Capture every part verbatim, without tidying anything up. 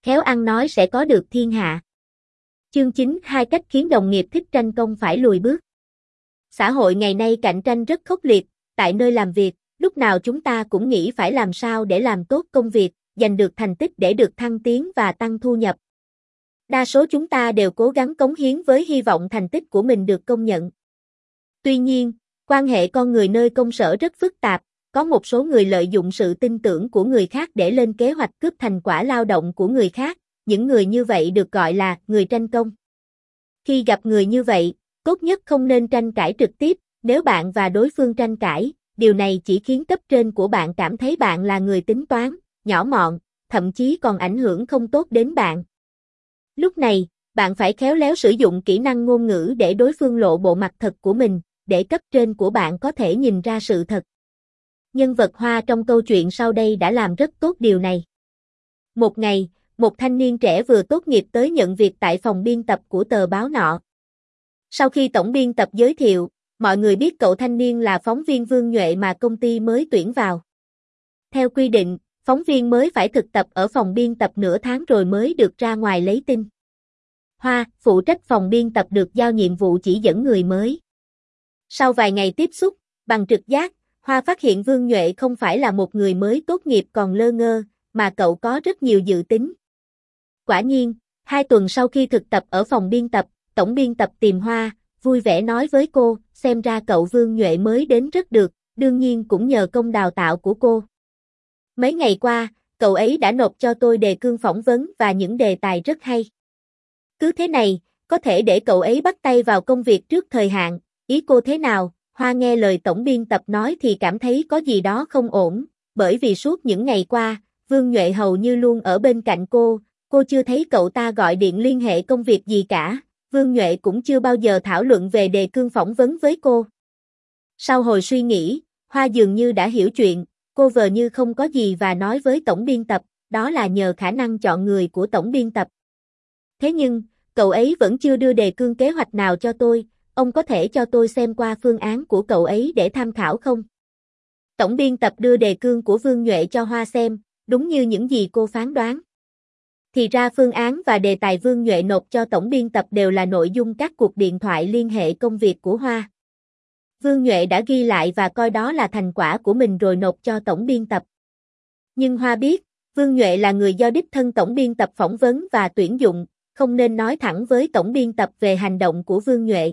khéo ăn nói sẽ có được thiên hạ. Chương chín, hai cách khiến đồng nghiệp thích tranh công phải lùi bước. Xã hội ngày nay cạnh tranh rất khốc liệt, tại nơi làm việc, lúc nào chúng ta cũng nghĩ phải làm sao để làm tốt công việc, giành được thành tích để được thăng tiến và tăng thu nhập. Đa số chúng ta đều cố gắng cống hiến với hy vọng thành tích của mình được công nhận. Tuy nhiên, quan hệ con người nơi công sở rất phức tạp, có một số người lợi dụng sự tin tưởng của người khác để lên kế hoạch cướp thành quả lao động của người khác, những người như vậy được gọi là người tranh công. Khi gặp người như vậy, tốt nhất không nên tranh cãi trực tiếp, nếu bạn và đối phương tranh cãi, điều này chỉ khiến cấp trên của bạn cảm thấy bạn là người tính toán, nhỏ mọn, thậm chí còn ảnh hưởng không tốt đến bạn. Lúc này, bạn phải khéo léo sử dụng kỹ năng ngôn ngữ để đối phương lộ bộ mặt thật của mình, để cấp trên của bạn có thể nhìn ra sự thật. Nhân vật Hoa trong câu chuyện sau đây đã làm rất tốt điều này. Một ngày, một thanh niên trẻ vừa tốt nghiệp tới nhận việc tại phòng biên tập của tờ báo nọ. Sau khi tổng biên tập giới thiệu, mọi người biết cậu thanh niên là phóng viên Vương Nhuệ mà công ty mới tuyển vào. Theo quy định, phóng viên mới phải thực tập ở phòng biên tập nửa tháng rồi mới được ra ngoài lấy tin. Hoa, phụ trách phòng biên tập được giao nhiệm vụ chỉ dẫn người mới. Sau vài ngày tiếp xúc, bằng trực giác, Hoa phát hiện Vương Nhuệ không phải là một người mới tốt nghiệp còn lơ ngơ, mà cậu có rất nhiều dự tính. Quả nhiên, hai tuần sau khi thực tập ở phòng biên tập, tổng biên tập tìm Hoa, vui vẻ nói với cô, xem ra cậu Vương Nhuệ mới đến rất được, đương nhiên cũng nhờ công đào tạo của cô. Mấy ngày qua, cậu ấy đã nộp cho tôi đề cương phỏng vấn và những đề tài rất hay. Cứ thế này, có thể để cậu ấy bắt tay vào công việc trước thời hạn, ý cô thế nào? Hoa nghe lời tổng biên tập nói thì cảm thấy có gì đó không ổn, bởi vì suốt những ngày qua, Vương Nhuệ hầu như luôn ở bên cạnh cô, cô chưa thấy cậu ta gọi điện liên hệ công việc gì cả, Vương Nhuệ cũng chưa bao giờ thảo luận về đề cương phỏng vấn với cô. Sau hồi suy nghĩ, Hoa dường như đã hiểu chuyện, cô vờ như không có gì và nói với tổng biên tập, đó là nhờ khả năng chọn người của tổng biên tập. Thế nhưng, cậu ấy vẫn chưa đưa đề cương kế hoạch nào cho tôi, ông có thể cho tôi xem qua phương án của cậu ấy để tham khảo không? Tổng biên tập đưa đề cương của Vương Nhuệ cho Hoa xem, đúng như những gì cô phán đoán. Thì ra phương án và đề tài Vương Nhuệ nộp cho tổng biên tập đều là nội dung các cuộc điện thoại liên hệ công việc của Hoa. Vương Nhuệ đã ghi lại và coi đó là thành quả của mình rồi nộp cho tổng biên tập. Nhưng Hoa biết, Vương Nhuệ là người do đích thân tổng biên tập phỏng vấn và tuyển dụng, không nên nói thẳng với tổng biên tập về hành động của Vương Nhuệ.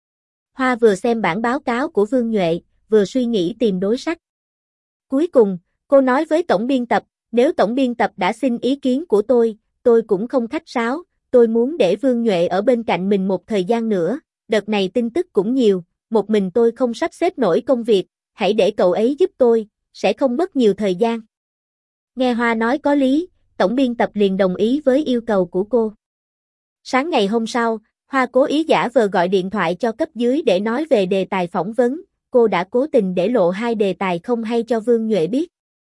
Hoa vừa xem bản báo cáo của Vương Nhuệ, vừa suy nghĩ tìm đối sách. Cuối cùng, cô nói với tổng biên tập, nếu tổng biên tập đã xin ý kiến của tôi, tôi cũng không khách sáo, tôi muốn để Vương Nhuệ ở bên cạnh mình một thời gian nữa, đợt này tin tức cũng nhiều, một mình tôi không sắp xếp nổi công việc, hãy để cậu ấy giúp tôi, sẽ không mất nhiều thời gian. Nghe Hoa nói có lý, tổng biên tập liền đồng ý với yêu cầu của cô. Sáng ngày hôm sau, Hoa cố ý giả vờ gọi điện thoại cho cấp dưới để nói về đề tài phỏng vấn, cô đã cố tình để lộ hai đề tài không hay cho Vương Nhuệ biết.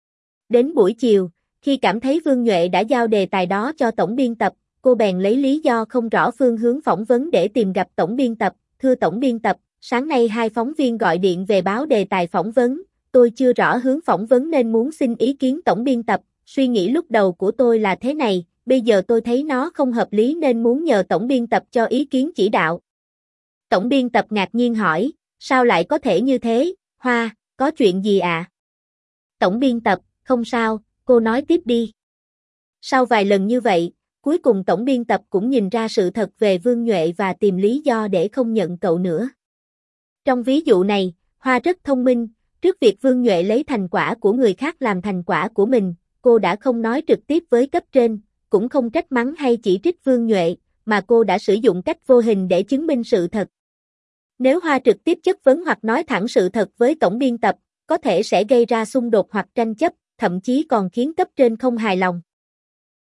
Đến buổi chiều, khi cảm thấy Vương Nhuệ đã giao đề tài đó cho tổng biên tập, cô bèn lấy lý do không rõ phương hướng phỏng vấn để tìm gặp tổng biên tập, thưa tổng biên tập, sáng nay hai phóng viên gọi điện về báo đề tài phỏng vấn, tôi chưa rõ hướng phỏng vấn nên muốn xin ý kiến tổng biên tập, suy nghĩ lúc đầu của tôi là thế này, bây giờ tôi thấy nó không hợp lý nên muốn nhờ tổng biên tập cho ý kiến chỉ đạo. Tổng biên tập ngạc nhiên hỏi, sao lại có thể như thế, Hoa, có chuyện gì ạ? À? Tổng biên tập, không sao, cô nói tiếp đi. Sau vài lần như vậy, cuối cùng tổng biên tập cũng nhìn ra sự thật về Vương Nhuệ và tìm lý do để không nhận cậu nữa. Trong ví dụ này, Hoa rất thông minh, trước việc Vương Nhuệ lấy thành quả của người khác làm thành quả của mình, cô đã không nói trực tiếp với cấp trên, cũng không trách mắng hay chỉ trích Vương Nhuệ, mà cô đã sử dụng cách vô hình để chứng minh sự thật. Nếu Hoa trực tiếp chất vấn hoặc nói thẳng sự thật với tổng biên tập, có thể sẽ gây ra xung đột hoặc tranh chấp, thậm chí còn khiến cấp trên không hài lòng.